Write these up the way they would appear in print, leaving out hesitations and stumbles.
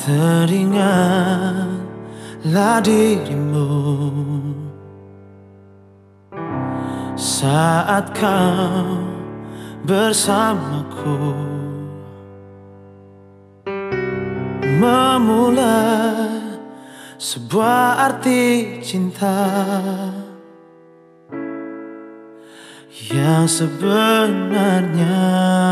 Teringatlah dirimu saat kau bersamaku, memulai sebuah arti cinta yang sebenarnya.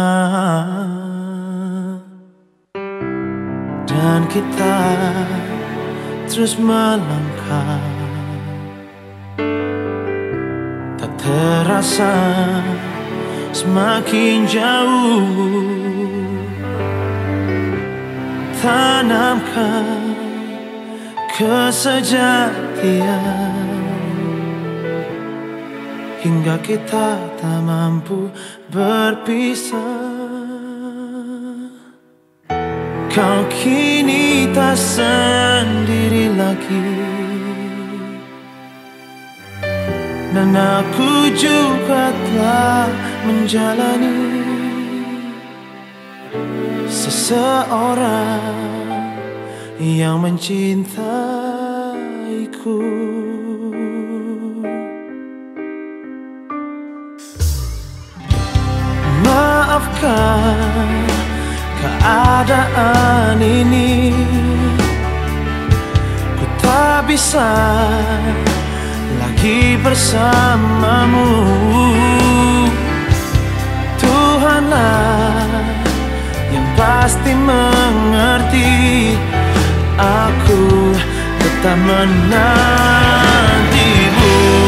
Dan kita terus melangkah, tak terasa semakin jauh. Tanamkan kesejatian hingga kita tak mampu berpisah. Kau kini tak sendiri lagi, dan aku juga telah menjalani seseorang yang mencintaiku. Maafkan keadaan ini, ku tak bisa lagi bersamamu. Tuhanlah yang pasti mengerti, aku tetap menantimu.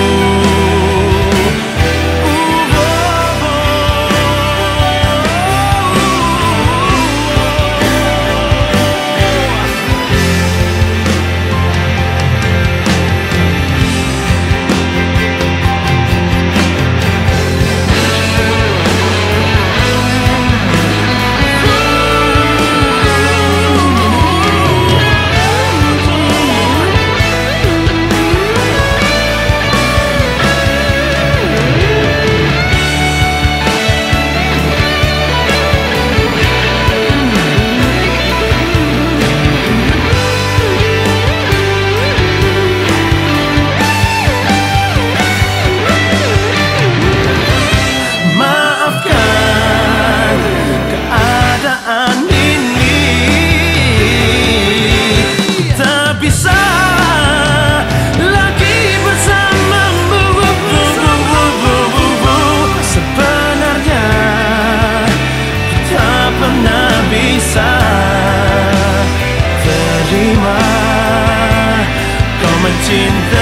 Terima kau mencintai